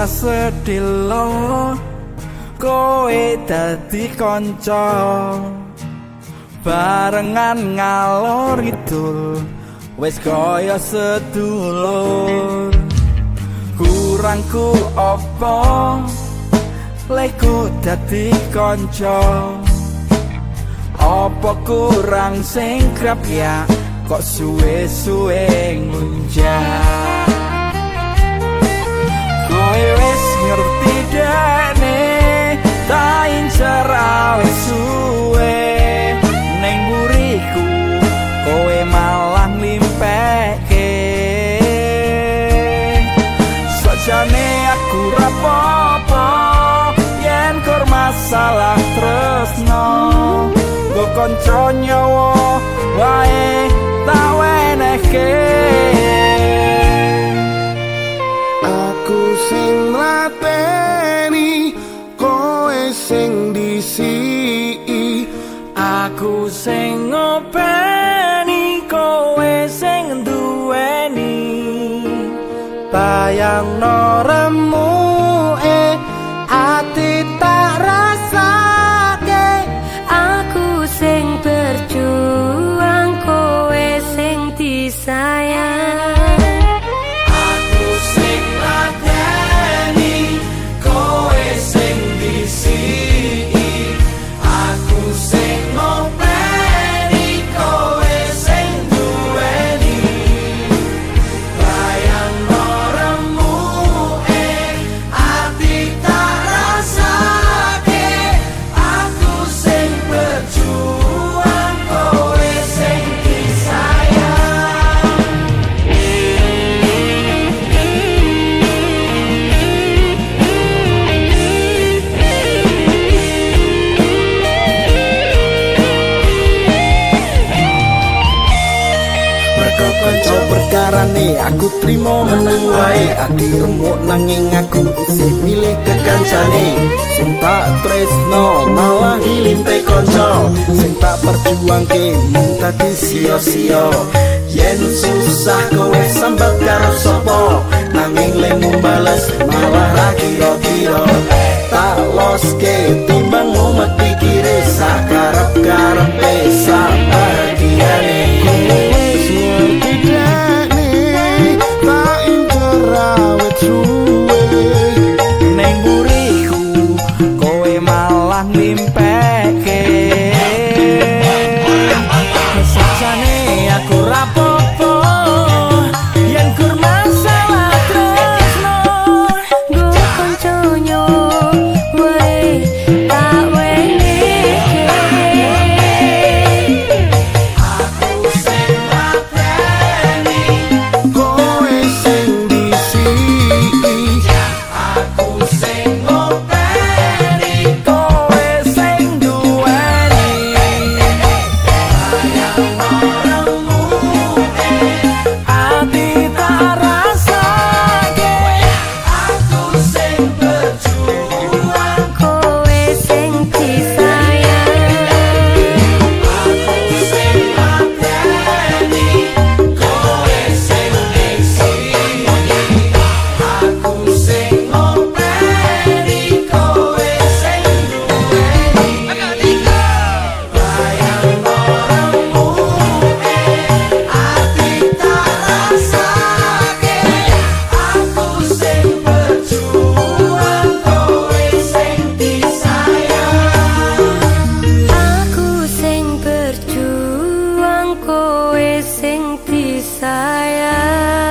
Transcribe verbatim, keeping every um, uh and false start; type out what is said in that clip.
ora sedilo kowe dadi kanca barengan ngalor ngidul wis kaya sedulur. Kurangku apa leku dadi kanca, apa kurang sing krap ya kok suwe-suwe ngunjak. Kowe wis ngerti dene tak incer awis suwe ning buriku kowe malah nglimpekke. Sajane aku rapopo yen kur masalah tresno go kanca nyawa wae tak wenehke. Aku sing lateni kowe sing disiki, aku sing ngopeni kowe sing duweni. Bayangno remuke ati tak rasake, aku sing berjuang kowe sing disayang. Aku sing lateni kowe sing disiki, aku sing ngopeni kowe sing duweni. Bayangno remuke ati tak rasake, aku sing berjuang kowe sing disayang. mergo kanca perkarane aku trimo meneng wae. Ati remuk nanging aku isih milih kekancane sing tak tresno malah hilimpe kanca sing tak perjuangke mung dadi sia-sia. Yen susah kowe sambat karo sapa nanging lemu bales malah ra kira-kira. Tak loske timbang mumet pikire sakarep-karepe sabagiane. Neng buriku kowe malah nglimpekke. Sajane aku rapopo yen kur masalah tresno Go kanca nyawa wae tak wenehke. aku sing lateni Kowe sing disiki, aku sing ngopeni kowe sing duweni. Ati tak rasake, aku sing berjuang Kowe sing disayang. aku sing lateni kowe sing disiki, aku sing ngopeni kowe sing duweni. Bayangno remuke ati tak rasake, aku sing berjuang kowe sing disayang. Aku sing berjuang kowe sing disayang.